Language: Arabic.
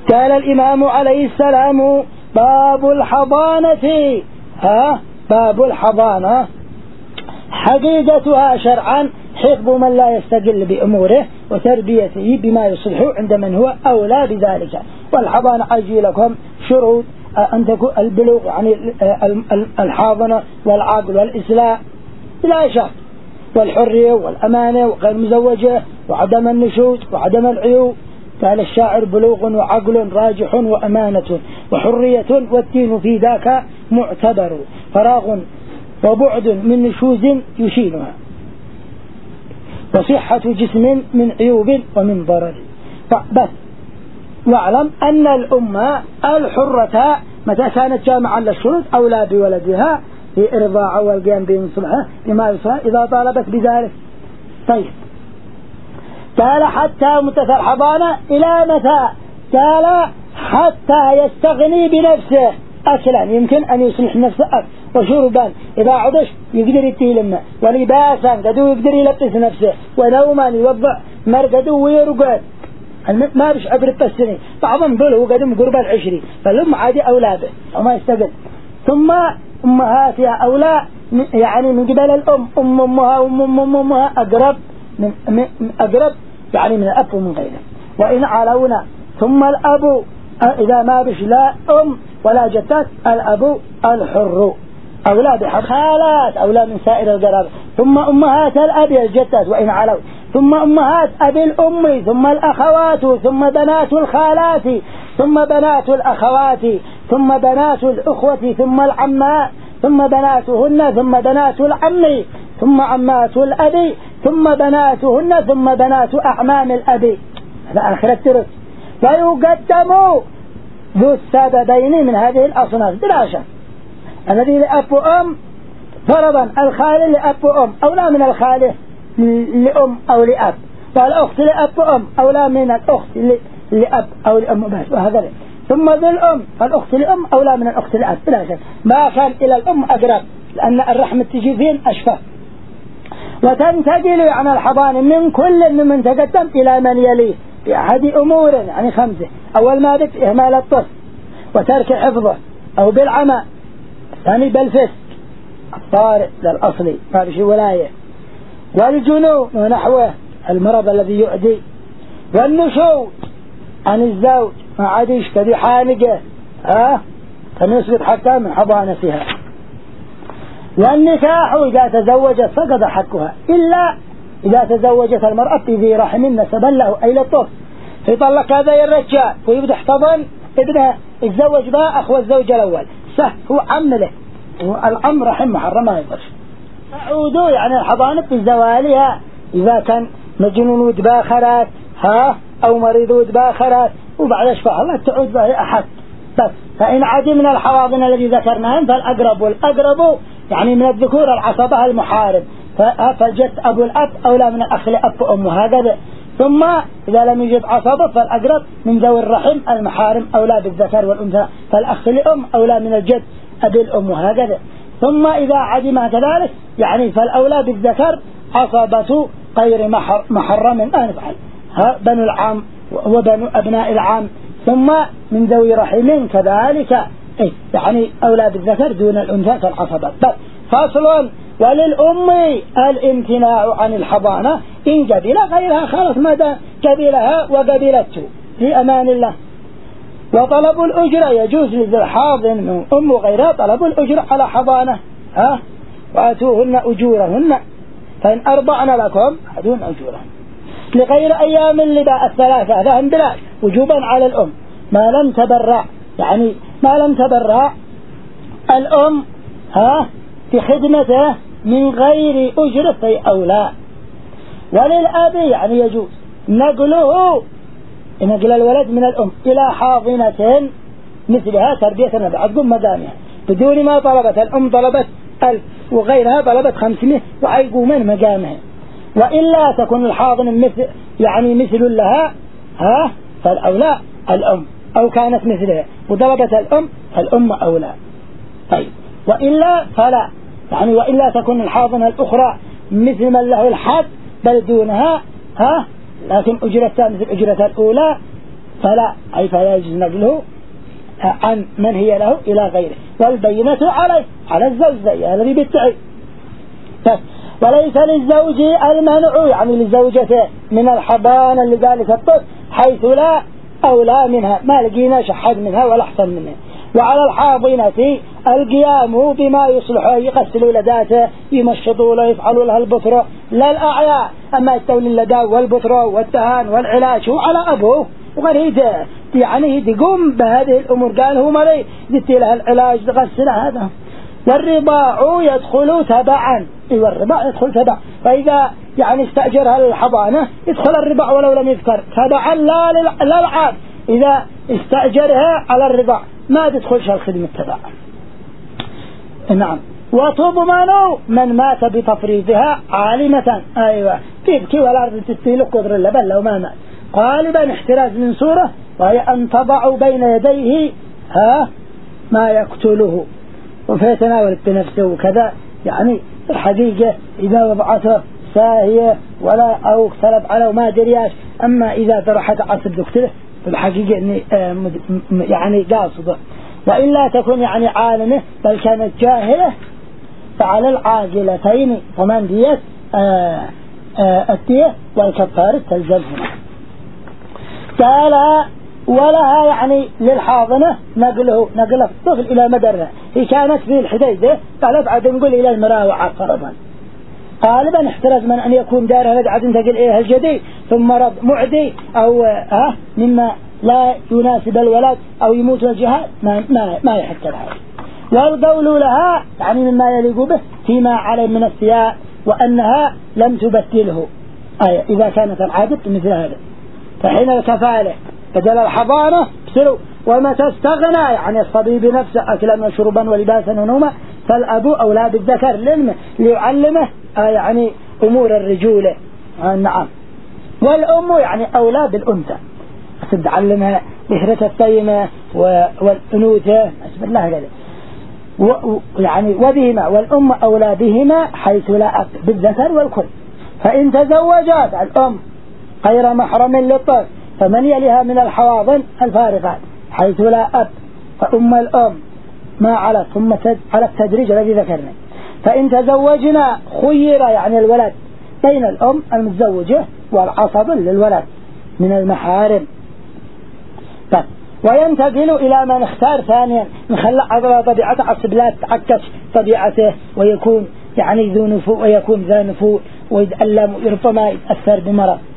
قال الإمام عليه السلام: باب الحضانة. باب الحضانة حقيقتها شرعا حفظ من لا يستقل بأموره وتربيته بما يصلح عند من هو أولى بذلك. والحضانة أجي لكم شروط أن تكون البلوغ، يعني الحاضنة والعقل والإسلاء بلا شك، والحرية والأمانة وغير مزوجة وعدم النشوز وعدم العيوب. قال الشاعر: بلوغ وعقل راجح وأمانة وحرية والدين في ذاك معتبر، فراغ وبعد من نشوز يشينها، وصحة جسم من عيوب ومن ضرر. بس واعلم أن الأمة الحرة متى كانت جامعا للشروط أولى بولدها في إرضاع والقيام بمصلحة بما يصلح إذا طالبت بذلك. طيب، قال حتى متى الحضانة إلى متى؟ قال حتى يستغني بنفسه أكلا، يمكن أن يصلح نفسه وشربا إذا عطش يقدر يتيه الماء، ولباسا قدو يقدر يلبس نفسه، ونوما يوضع مرقده ويرقد، ما بش عبر السنة. بعضهم بله قدم قرب 20، فالأم عادي أولاده وما يستقل. ثم أمهاتها أولى، يعني من قبل الأم أمها وأمها أقرب يعني من الأب ومن غيره. وإن علونا ثم الأب إذا ما بش لا أم ولا جدات، الأب الحر أولى بحق خالات أولى من سائر القرابة. ثم أمهات الأب الجدات وإن علوا، ثم أمهات أبي الأم، ثم الأخوات، ثم بنات الخالات، ثم بنات الأخوات، ثم بنات الأخوة، ثم العمات، ثم بناتهن، ثم بنات العم، ثم عمات الأبي، ثم بناتهن، ثم بنات أعمام الأبي. هذا آخر الترس. ويقدم ذو السببين من هذه الأصناف بلا شك. الذي لأب وأم فرضا الخالة لأب وأم أولى من الخالة لأم أو لأب، والأخت لأب وأم أولى من الأخت لأب أو لأم بس، وهكذا. ثم ذو الأم فالأخت لأم أولى من الأخت لأب بلا شك، ما كان إلى الأم أقرب لأن الرحمة تجي فين أشفى. وتنتقل عن الحضانة من كل ممن تقدم إلى من يليه بأحد أمور، يعني 5. أول ما بك إهمال الطفل وترك حفظه أو بالعمى، ثاني بالفسق الطارئ للأصلي ما بشي ولاية، والجنون ونحوه المرض الذي يؤذي، والنشوز عن الزوج ما عادش كذي حانقه فنثبت حتى من حضانتها. والنكاح إذا تزوجت فقد حقها إلا إذا تزوجت المرأة بذي رحم نسبا له أي للطفل، فيطلق هذا الرجال ويبدأ احتضن ابنها يتزوج بها أخو الزوج الأول، هو عم له، والعم رحم محرم ما يقدرش. تعودوا يعني الحضانة بزوالها إذا كان مجنون وتباخرات أو مريض وتباخرات، وبعد شفاء الله تعود به أحد. بس فإن عدي من الحواضن الذي ذكرناهم فالأقرب، والأقرب يعني من الذكور العصبة المحارب، فالجد أبو الأب أولى من الأخ لأب وأم هكذا. ثم إذا لم يوجد عصبة فالأقرب من ذوي الرحم المحارم أولى بالذكر والأنثى، فالأخ لأم أولى من الجد أبي الأم هكذا. ثم إذا عدم كذلك يعني فالأولى بالذكر عصبة غير محرم أن يفعل بنو العام وبنو أبناء العام. ثم من ذوي رحم كذلك يعني أولى بالذكر دون الأنثى كالعصبة. فصل: وللأم الامتناع عن الحضانة إن قبل غيرها خلص مدى قبلها وقبلته في أمان الله. وطلب الأجرة يجوز للحاضن من أم غيرها طلب الأجرة على حضانة وآتوهن أجورهن فإن أرضعن لكم أدون أجورهن لغير أيام اللباء 3 لهم بلا وجوبا على الأم ما لم تبرع، يعني ما لم تبرع الأم في خدمته من غير أجرة في أولى. وللأب يعني يجوز نقل الولد من الأم إلى حاضنة مثلها تربية بعد مدامها بدون ما طلبت الأم، طلبت 1000 وغيرها طلبت 500 وعيقومين مقامها. وإلا تكون الحاضنة مثل لها فالأولى الأم، أو كانت مثلها وطلبت الأم فالأم أولى. طيب وإلا فلا، يعني وإلا تكون الحاضنة الأخرى مثل من له الحد بل دونها لكن أجرتها مثل أجرتها الأولى فلا أي فلا يجوز نقله عن من هي له إلى غيره، والبينة على الزوج الذي بالتعب. وليس للزوج المنع يعني للزوجة من الحضانة لذلك الطفل حيث لا أولى منها، ما لقينا شحد منها ولا أحسن منها. وعلى الحاضنة القيام بما يصلح، يغسلوا لداته، يمشطوا له، يفعلوا لها البطرة لا الأعياء، أما يستولي اللداء والبطرة والتهان والعلاج هو على أبوه وغريده يعني تقوم بهذه الأمور. قال هو مريض يدي لها العلاج تغسل هذا. والرضاع يدخل تبعا، والرضاع يدخل تبع، فإذا يعني استأجرها للحضانة يدخل الرضاع ولو لم يذكر تبعا لا العاب، إذا استأجرها على الرضاع ما تدخلش الخدمة تبع. نعم. وتضمن من مات بتفريضها عالمة، أيوة تبكي ولا أرض تستيل قدر اللبن لو ما مات، غالبا احتراز من صورة، وهي أن تضع بين يديه ما يقتله وفي تناولت بنفسه وكذا، يعني الحقيقة إذا وضعته ساهية ولا أو اختلف على وما درياش، أما إذا طرحت عصب دكتوره فالحقيقة إني يعني قاصده، وإلا تكون يعني عالمه بل كانت جاهلة، فعلى العاجلتين ومن ديت الدية والكفارة تلزمهما. قال ولها يعني للحاضنة نقل الطفل إلى مدرة، هي كانت في الحديدة قالت عاد نقول إلى المراوعة فرضا، غالبا احترز من أن يكون دارها لقعد تقل إيه الجديد ثم مرض معدي أو مما لا يناسب الولد أو يموت الجهاد ما يحق لها. والقول لها يعني مما يليق به فيما عليه من السياء، وأنها لم تبدله إذا كانت العادة مثل هذا، فحين الكفالة بدل الحضانة بسروا. وما تستغنى يعني الصبي بنفسه أكلا وشربا ولباسا ونوما، فالأب أولى بالذكر ليعلمه يعني أمور الرجولة. نعم. والأم يعني أولى بالأنثى تتعلمها بهرة الطيمة والأنوثة بسم الله قال يعني وبهما، والأم أولى بهما حيث لا أب بالذكر والكل. فإن تزوجت الأم غير محرم للطفل فمن يليها من الحواضن الفارقات حيث لا أب، فأم الأم ما على ثم على التدريج الذي ذكرنا. فإن تزوجنا خير يعني الولد بين الأم المتزوجة والعصب للولد من المحارم. وينتقل إلى من اختار ثانيا نخلع على طبيعته عصب لا تعكس طبيعته ويكون يعني ذو نفوء ويكون ذا نفوء ويتألم وربما يتأثر بمرض،